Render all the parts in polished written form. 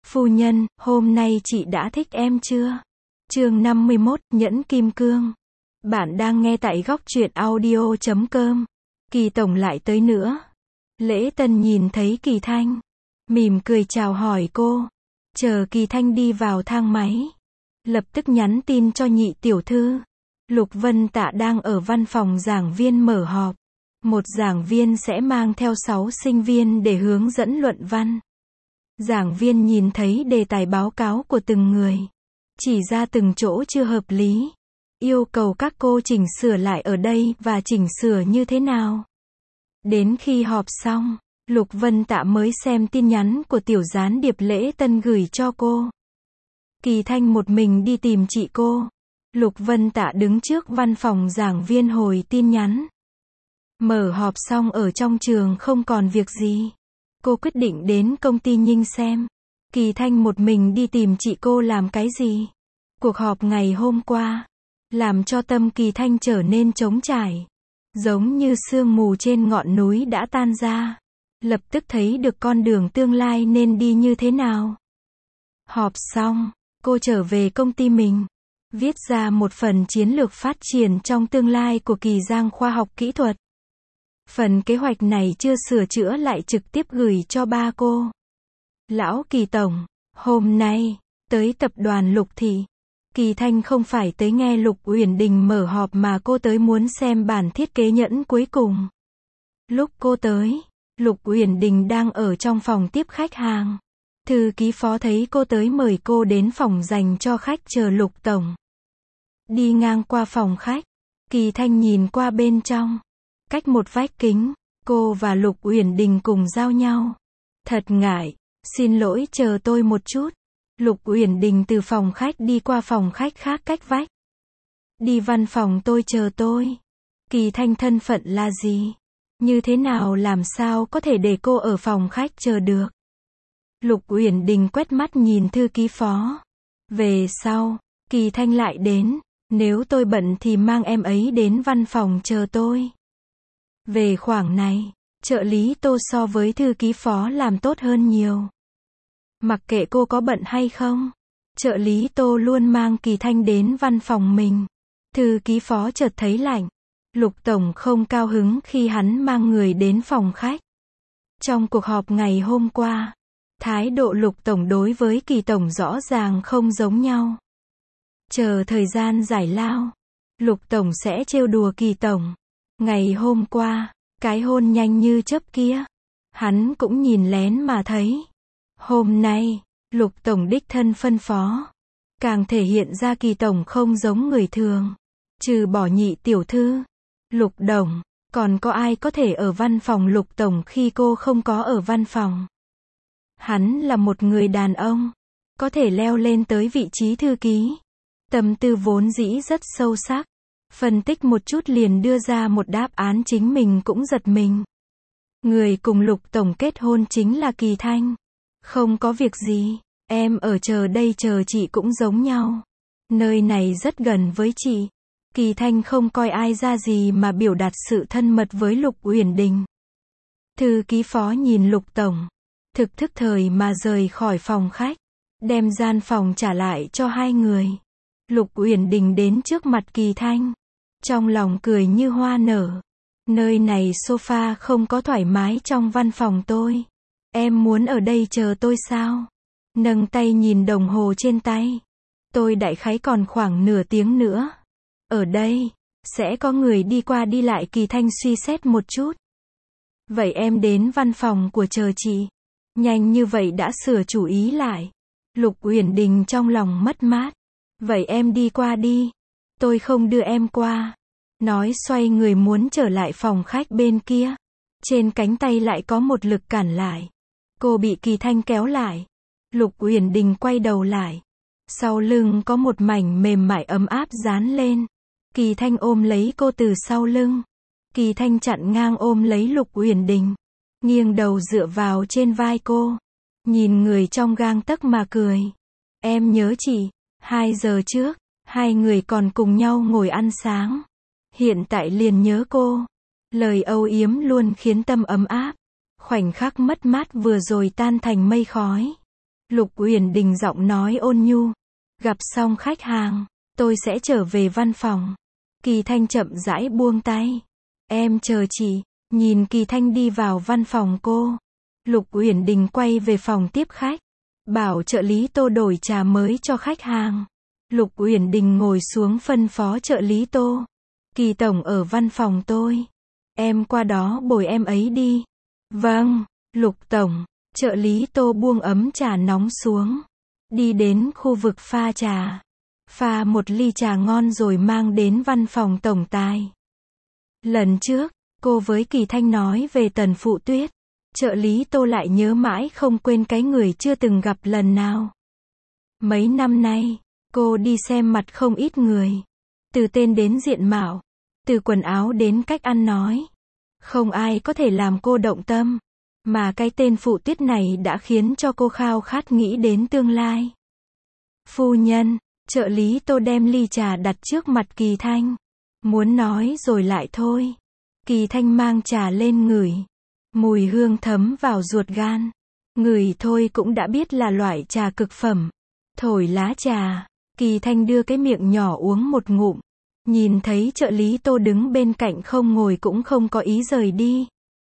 Phu nhân, hôm nay chị đã thích em chưa? Chương 51, Nhẫn Kim Cương. Bạn đang nghe tại góc truyện audio.com. Kỳ tổng lại tới nữa. Lễ Tân nhìn thấy Kỳ Thanh, mỉm cười chào hỏi cô. Chờ Kỳ Thanh đi vào thang máy, lập tức nhắn tin cho nhị tiểu thư. Lục Vân Tạ đang ở văn phòng giảng viên mở họp. Một giảng viên sẽ mang theo 6 sinh viên để hướng dẫn luận văn. Giảng viên nhìn thấy đề tài báo cáo của từng người, chỉ ra từng chỗ chưa hợp lý, yêu cầu các cô chỉnh sửa lại ở đây và chỉnh sửa như thế nào. Đến khi họp xong, Lục Vân Tạ mới xem tin nhắn của tiểu gián điệp Lễ Tân gửi cho cô. Kỳ Thanh một mình đi tìm chị cô. Lục Vân Tạ đứng trước văn phòng giảng viên hồi tin nhắn. Mở họp xong ở trong trường không còn việc gì, cô quyết định đến công ty Ninh xem. Kỳ Thanh một mình đi tìm chị cô làm cái gì? Cuộc họp ngày hôm qua làm cho tâm Kỳ Thanh trở nên trống trải, giống như sương mù trên ngọn núi đã tan ra. Lập tức thấy được con đường tương lai nên đi như thế nào. Họp xong, cô trở về công ty mình, viết ra một phần chiến lược phát triển trong tương lai của Kỳ Giang Khoa học Kỹ thuật. Phần kế hoạch này chưa sửa chữa lại trực tiếp gửi cho ba cô. Lão Kỳ tổng, hôm nay tới tập đoàn Lục Thị. Kỳ Thanh không phải tới nghe Lục Uyển Đình mở họp mà cô tới muốn xem bản thiết kế nhẫn cuối cùng. Lúc cô tới, Lục Uyển Đình đang ở trong phòng tiếp khách hàng. Thư ký phó thấy cô tới mời cô đến phòng dành cho khách chờ Lục tổng. Đi ngang qua phòng khách, Kỳ Thanh nhìn qua bên trong. Cách một vách kính, cô và Lục Uyển Đình cùng giao nhau. Thật ngại, xin lỗi chờ tôi một chút. Lục Uyển Đình từ phòng khách đi qua phòng khách khác cách vách. Đi văn phòng tôi chờ tôi. Kỳ Thanh thân phận là gì? Như thế nào làm sao có thể để cô ở phòng khách chờ được? Lục Uyển Đình quét mắt nhìn thư ký phó. Về sau, Kỳ Thanh lại đến. Nếu tôi bận thì mang em ấy đến văn phòng chờ tôi. Về khoảng này, trợ lý Tô so với thư ký phó làm tốt hơn nhiều. Mặc kệ cô có bận hay không, trợ lý Tô luôn mang Kỳ Thanh đến văn phòng mình. Thư ký phó chợt thấy lạnh. Lục tổng không cao hứng khi hắn mang người đến phòng khách. Trong cuộc họp ngày hôm qua, thái độ Lục tổng đối với Kỳ tổng rõ ràng không giống nhau. Chờ thời gian giải lao, Lục tổng sẽ trêu đùa Kỳ tổng. Ngày hôm qua, cái hôn nhanh như chớp kia, hắn cũng nhìn lén mà thấy. Hôm nay, Lục tổng đích thân phân phó, càng thể hiện ra Kỳ tổng không giống người thường. Trừ bỏ nhị tiểu thư, Lục đồng, còn có ai có thể ở văn phòng Lục tổng khi cô không có ở văn phòng? Hắn là một người đàn ông, có thể leo lên tới vị trí thư ký. Tâm tư vốn dĩ rất sâu sắc. Phân tích một chút liền đưa ra một đáp án chính mình cũng giật mình. Người cùng Lục tổng kết hôn chính là Kỳ Thanh. Không có việc gì, em ở chờ đây chờ chị cũng giống nhau. Nơi này rất gần với chị. Kỳ Thanh không coi ai ra gì mà biểu đạt sự thân mật với Lục Uyển Đình. Thư ký phó nhìn Lục tổng, thực thức thời mà rời khỏi phòng khách, đem gian phòng trả lại cho hai người. Lục Uyển Đình đến trước mặt Kỳ Thanh, trong lòng cười như hoa nở. Nơi này sofa không có thoải mái trong văn phòng tôi. Em muốn ở đây chờ tôi sao? Nâng tay nhìn đồng hồ trên tay. Tôi đại khái còn khoảng nửa tiếng nữa. Ở đây, sẽ có người đi qua đi lại. Kỳ Thanh suy xét một chút. Vậy em đến văn phòng của chờ chị. Nhanh như vậy đã sửa chủ ý lại. Lục Uyển Đình trong lòng mất mát. Vậy em đi qua đi. Tôi không đưa em qua. Nói xoay người muốn trở lại phòng khách bên kia. Trên cánh tay lại có một lực cản lại. Cô bị Kỳ Thanh kéo lại. Lục Uyển Đình quay đầu lại. Sau lưng có một mảnh mềm mại ấm áp dán lên. Kỳ Thanh ôm lấy cô từ sau lưng. Kỳ Thanh chặn ngang ôm lấy Lục Uyển Đình, nghiêng đầu dựa vào trên vai cô. Nhìn người trong gang tấc mà cười. Em nhớ chị. 2 giờ trước, hai người còn cùng nhau ngồi ăn sáng. Hiện tại liền nhớ cô. Lời âu yếm luôn khiến tâm ấm áp. Khoảnh khắc mất mát vừa rồi tan thành mây khói. Lục Uyển Đình giọng nói ôn nhu. Gặp xong khách hàng, tôi sẽ trở về văn phòng. Kỳ Thanh chậm rãi buông tay. Em chờ chị. Nhìn Kỳ Thanh đi vào văn phòng cô, Lục Uyển Đình quay về phòng tiếp khách. Bảo trợ lý Tô đổi trà mới cho khách hàng. Lục Uyển Đình ngồi xuống phân phó trợ lý Tô. Kỳ tổng ở văn phòng tôi. Em qua đó bồi em ấy đi. Vâng, Lục tổng. Trợ lý Tô buông ấm trà nóng xuống. Đi đến khu vực pha trà. Pha một ly trà ngon rồi mang đến văn phòng tổng tài. Lần trước, cô với Kỳ Thanh nói về Tần Phụ Tuyết. Trợ lý Tô lại nhớ mãi không quên cái người chưa từng gặp lần nào. Mấy năm nay, cô đi xem mặt không ít người. Từ tên đến diện mạo, từ quần áo đến cách ăn nói. Không ai có thể làm cô động tâm. Mà cái tên Phụ Tuyết này đã khiến cho cô khao khát nghĩ đến tương lai. Phu nhân, trợ lý Tô đem ly trà đặt trước mặt Kỳ Thanh. Muốn nói rồi lại thôi. Kỳ Thanh mang trà lên ngửi. Mùi hương thấm vào ruột gan. Ngửi thôi cũng đã biết là loại trà cực phẩm. Thổi lá trà, Kỳ Thanh đưa cái miệng nhỏ uống một ngụm. Nhìn thấy trợ lý Tô đứng bên cạnh không ngồi cũng không có ý rời đi.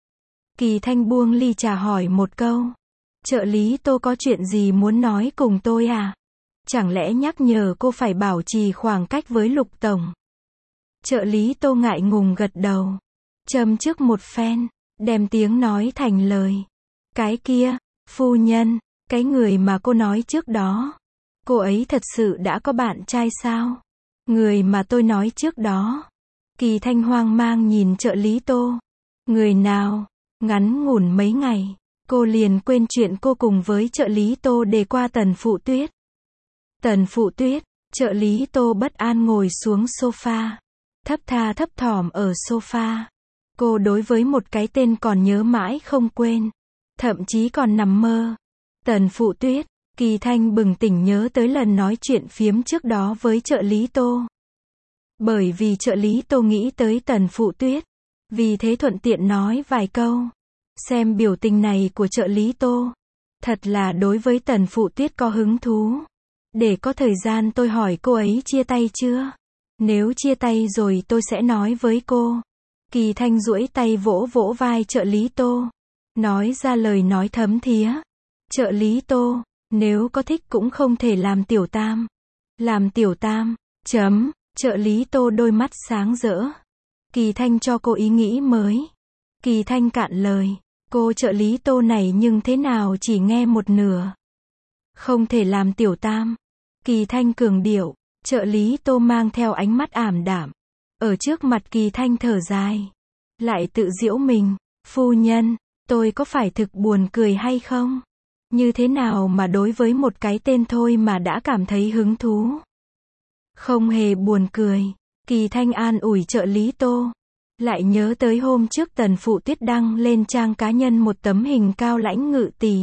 Kỳ Thanh buông ly trà hỏi một câu. Trợ lý Tô có chuyện gì muốn nói cùng tôi à? Chẳng lẽ nhắc nhở cô phải bảo trì khoảng cách với Lục tổng? Trợ lý Tô ngại ngùng gật đầu. Châm trước một phen, đem tiếng nói thành lời. Cái kia, phu nhân, cái người mà cô nói trước đó. Cô ấy thật sự đã có bạn trai sao? Người mà tôi nói trước đó. Kỳ Thanh hoang mang nhìn trợ lý Tô. Người nào? Ngắn ngủn mấy ngày, cô liền quên chuyện cô cùng với trợ lý Tô đề qua Tần Phụ Tuyết. Tần Phụ Tuyết, trợ lý Tô bất an ngồi xuống sofa. Thấp tha thấp thỏm ở sofa. Cô đối với một cái tên còn nhớ mãi không quên. Thậm chí còn nằm mơ. Tần Phụ Tuyết, Kỳ Thanh bừng tỉnh nhớ tới lần nói chuyện phiếm trước đó với trợ lý Tô. Bởi vì trợ lý Tô nghĩ tới Tần Phụ Tuyết. Vì thế thuận tiện nói vài câu. Xem biểu tình này của trợ lý Tô. Thật là đối với Tần Phụ Tuyết có hứng thú. Để có thời gian tôi hỏi cô ấy chia tay chưa? Nếu chia tay rồi tôi sẽ nói với cô. Kỳ Thanh duỗi tay vỗ vỗ vai trợ lý Tô. Nói ra lời nói thấm thía. Trợ lý Tô, nếu có thích cũng không thể làm tiểu tam. Làm tiểu tam, chấm, trợ lý Tô đôi mắt sáng rỡ. Kỳ Thanh cho cô ý nghĩ mới. Kỳ Thanh cạn lời. Cô trợ lý Tô này nhưng thế nào chỉ nghe một nửa. Không thể làm tiểu tam. Kỳ Thanh cường điệu. Trợ lý Tô mang theo ánh mắt ảm đạm. Ở trước mặt Kỳ Thanh thở dài. Lại tự giễu mình. Phu nhân, tôi có phải thực buồn cười hay không? Như thế nào mà đối với một cái tên thôi mà đã cảm thấy hứng thú? Không hề buồn cười. Kỳ Thanh an ủi trợ lý Tô. Lại nhớ tới hôm trước Tần Phụ Tuyết đăng lên trang cá nhân một tấm hình cao lãnh ngự tỷ.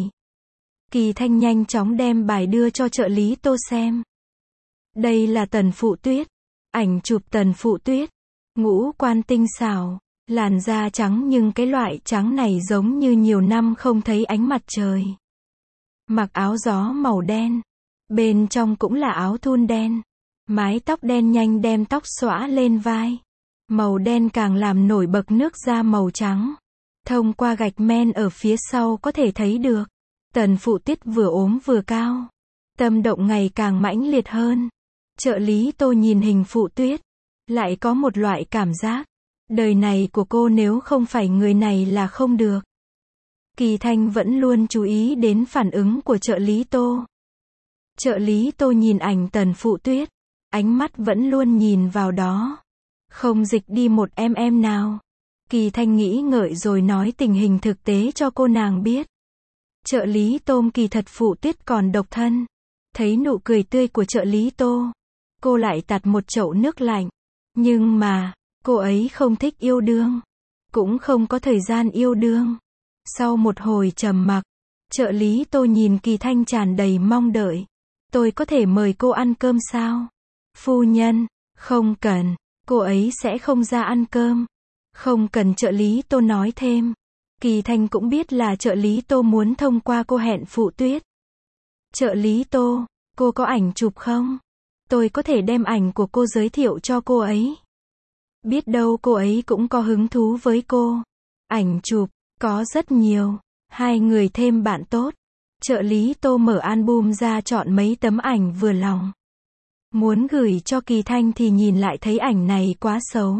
Kỳ Thanh nhanh chóng đem bài đưa cho trợ lý Tô xem. Đây là Tần Phụ Tuyết. Ảnh chụp Tần Phụ Tuyết. Ngũ quan tinh xảo. Làn da trắng nhưng cái loại trắng này giống như nhiều năm không thấy ánh mặt trời. Mặc áo gió màu đen. Bên trong cũng là áo thun đen. Mái tóc đen nhanh đem tóc xõa lên vai. Màu đen càng làm nổi bật nước da màu trắng. Thông qua gạch men ở phía sau có thể thấy được. Tần Phụ Tuyết vừa ốm vừa cao. Tâm động ngày càng mãnh liệt hơn. Trợ lý Tô nhìn hình Phụ Tuyết. Lại có một loại cảm giác. Đời này của cô nếu không phải người này là không được. Kỳ Thanh vẫn luôn chú ý đến phản ứng của trợ lý Tô. Trợ lý Tô nhìn ảnh Tần Phụ Tuyết. Ánh mắt vẫn luôn nhìn vào đó. Không dịch đi một em nào. Kỳ Thanh nghĩ ngợi rồi nói tình hình thực tế cho cô nàng biết. Trợ lý Tô kỳ thật Phụ Tuyết còn độc thân. Thấy nụ cười tươi của trợ lý Tô. Cô lại tạt một chậu nước lạnh. Nhưng mà, cô ấy không thích yêu đương. Cũng không có thời gian yêu đương. Sau một hồi trầm mặc, trợ lý Tô nhìn Kỳ Thanh tràn đầy mong đợi. Tôi có thể mời cô ăn cơm sao? Phu nhân, không cần. Cô ấy sẽ không ra ăn cơm. Không cần trợ lý Tô nói thêm. Kỳ Thanh cũng biết là trợ lý Tô muốn thông qua cô hẹn Phụ Tuyết. Trợ lý Tô, cô có ảnh chụp không? Tôi có thể đem ảnh của cô giới thiệu cho cô ấy. Biết đâu cô ấy cũng có hứng thú với cô. Ảnh chụp, có rất nhiều. Hai người thêm bạn tốt. Trợ lý Tô mở album ra chọn mấy tấm ảnh vừa lòng. Muốn gửi cho Kỳ Thanh thì nhìn lại thấy ảnh này quá xấu.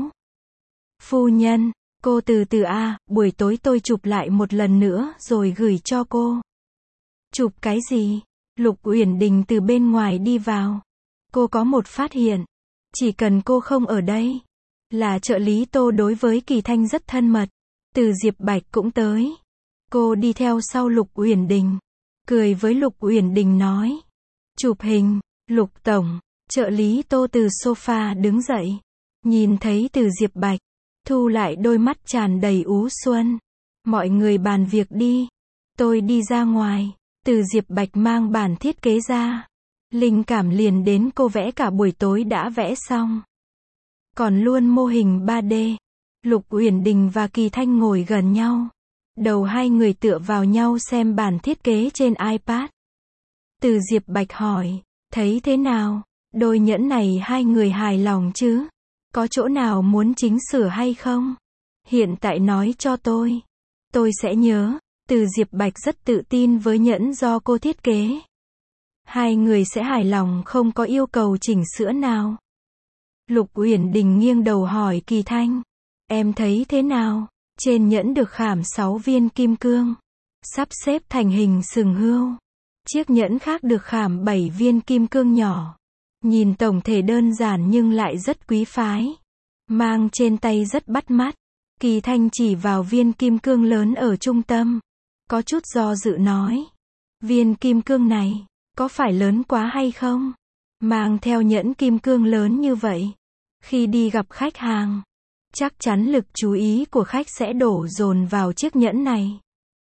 Phu nhân, cô từ từ buổi tối tôi chụp lại một lần nữa rồi gửi cho cô. Chụp cái gì? Lục Uyển Đình từ bên ngoài đi vào. Cô có một phát hiện. Chỉ cần cô không ở đây, là trợ lý Tô đối với Kỳ Thanh rất thân mật. Từ Diệp Bạch cũng tới. Cô đi theo sau Lục Uyển Đình. Cười với Lục Uyển Đình nói. Chụp hình, Lục Tổng. Trợ lý Tô từ sofa đứng dậy. Nhìn thấy Từ Diệp Bạch. Thu lại đôi mắt tràn đầy ú xuân. Mọi người bàn việc đi. Tôi đi ra ngoài. Từ Diệp Bạch mang bản thiết kế ra. Linh cảm liền đến cô vẽ cả buổi tối đã vẽ xong. Còn luôn mô hình 3D. Lục Uyển Đình và Kỳ Thanh ngồi gần nhau. Đầu hai người tựa vào nhau xem bản thiết kế trên iPad. Từ Diệp Bạch hỏi, thấy thế nào? Đôi nhẫn này hai người hài lòng chứ? Có chỗ nào muốn chỉnh sửa hay không? Hiện tại nói cho tôi. Tôi sẽ nhớ. Từ Diệp Bạch rất tự tin với nhẫn do cô thiết kế. Hai người sẽ hài lòng không có yêu cầu chỉnh sửa nào. Lục Uyển Đình nghiêng đầu hỏi Kỳ Thanh. Em thấy thế nào? Trên nhẫn được khảm 6 viên kim cương. Sắp xếp thành hình sừng hươu. Chiếc nhẫn khác được khảm 7 viên kim cương nhỏ. Nhìn tổng thể đơn giản nhưng lại rất quý phái. Mang trên tay rất bắt mắt. Kỳ Thanh chỉ vào viên kim cương lớn ở trung tâm. Có chút do dự nói. Viên kim cương này, có phải lớn quá hay không? Mang theo nhẫn kim cương lớn như vậy. Khi đi gặp khách hàng, chắc chắn lực chú ý của khách sẽ đổ dồn vào chiếc nhẫn này.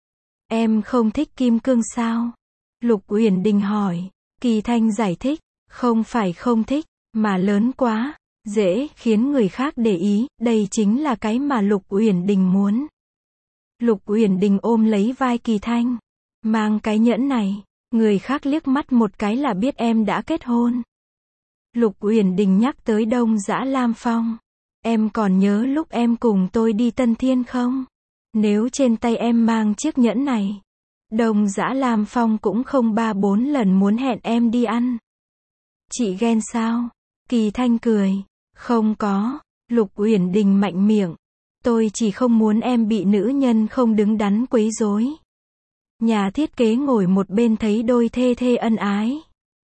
Em không thích kim cương sao? Lục Uyển Đình hỏi. Kỳ Thanh giải thích. Không phải không thích, mà lớn quá, dễ khiến người khác để ý, đây chính là cái mà Lục Uyển Đình muốn. Lục Uyển Đình ôm lấy vai Kỳ Thanh. Mang cái nhẫn này, người khác liếc mắt một cái là biết em đã kết hôn. Lục Uyển Đình nhắc tới Đông Dã Lam Phong. Em còn nhớ lúc em cùng tôi đi Tân Thiên không? Nếu trên tay em mang chiếc nhẫn này, Đông Dã Lam Phong cũng không 3-4 lần muốn hẹn em đi ăn. Chị ghen sao? Kỳ Thanh cười. Không có. Lục Uyển Đình mạnh miệng. Tôi chỉ không muốn em bị nữ nhân không đứng đắn quấy rối. Nhà thiết kế ngồi một bên thấy đôi thê thê ân ái.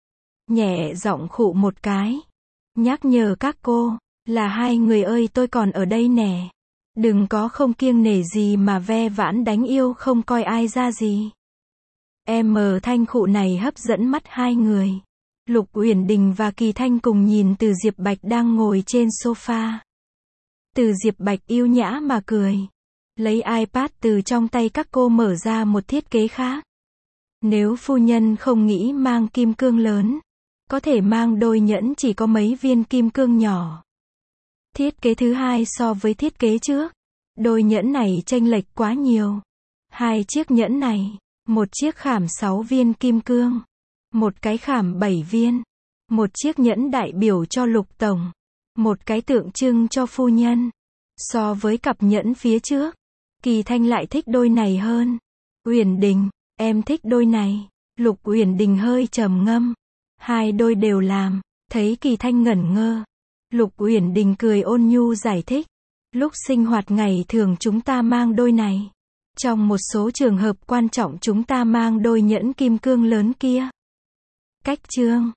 Nhẹ giọng khụ một cái. Nhắc nhở các cô, là hai người ơi tôi còn ở đây nè. Đừng có không kiêng nể gì mà ve vãn đánh yêu không coi ai ra gì. Em thanh khụ này hấp dẫn mắt hai người. Lục Uyển Đình và Kỳ Thanh cùng nhìn Từ Diệp Bạch đang ngồi trên sofa. Từ Diệp Bạch yêu nhã mà cười. Lấy iPad từ trong tay các cô mở ra một thiết kế khác. Nếu phu nhân không nghĩ mang kim cương lớn, có thể mang đôi nhẫn chỉ có mấy viên kim cương nhỏ. Thiết kế thứ hai so với thiết kế trước. Đôi nhẫn này chênh lệch quá nhiều. Hai chiếc nhẫn này, một chiếc khảm 6 viên kim cương. Một cái khảm 7 viên. Một chiếc nhẫn đại biểu cho Lục Tổng. Một cái tượng trưng cho phu nhân. So với cặp nhẫn phía trước, Kỳ Thanh lại thích đôi này hơn. Uyển Đình, em thích đôi này. Lục Uyển Đình hơi trầm ngâm. Hai đôi đều làm. Thấy Kỳ Thanh ngẩn ngơ. Lục Uyển Đình cười ôn nhu giải thích. Lúc sinh hoạt ngày thường chúng ta mang đôi này. Trong một số trường hợp quan trọng chúng ta mang đôi nhẫn kim cương lớn kia. Cách chương